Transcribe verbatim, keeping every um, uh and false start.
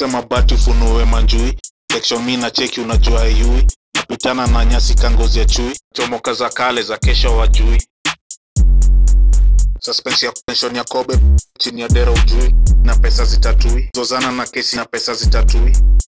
Kata mabati ufunue manjui. Section mi na cheki unajua yui. Napitana na nyasi kangozi ya chui. Chomoka za kale za kesho wajui. Suspense ya pension ya kobe chini ya dera ujui. Na pesa zitatui. Zozana na kesi na pesa zitatui.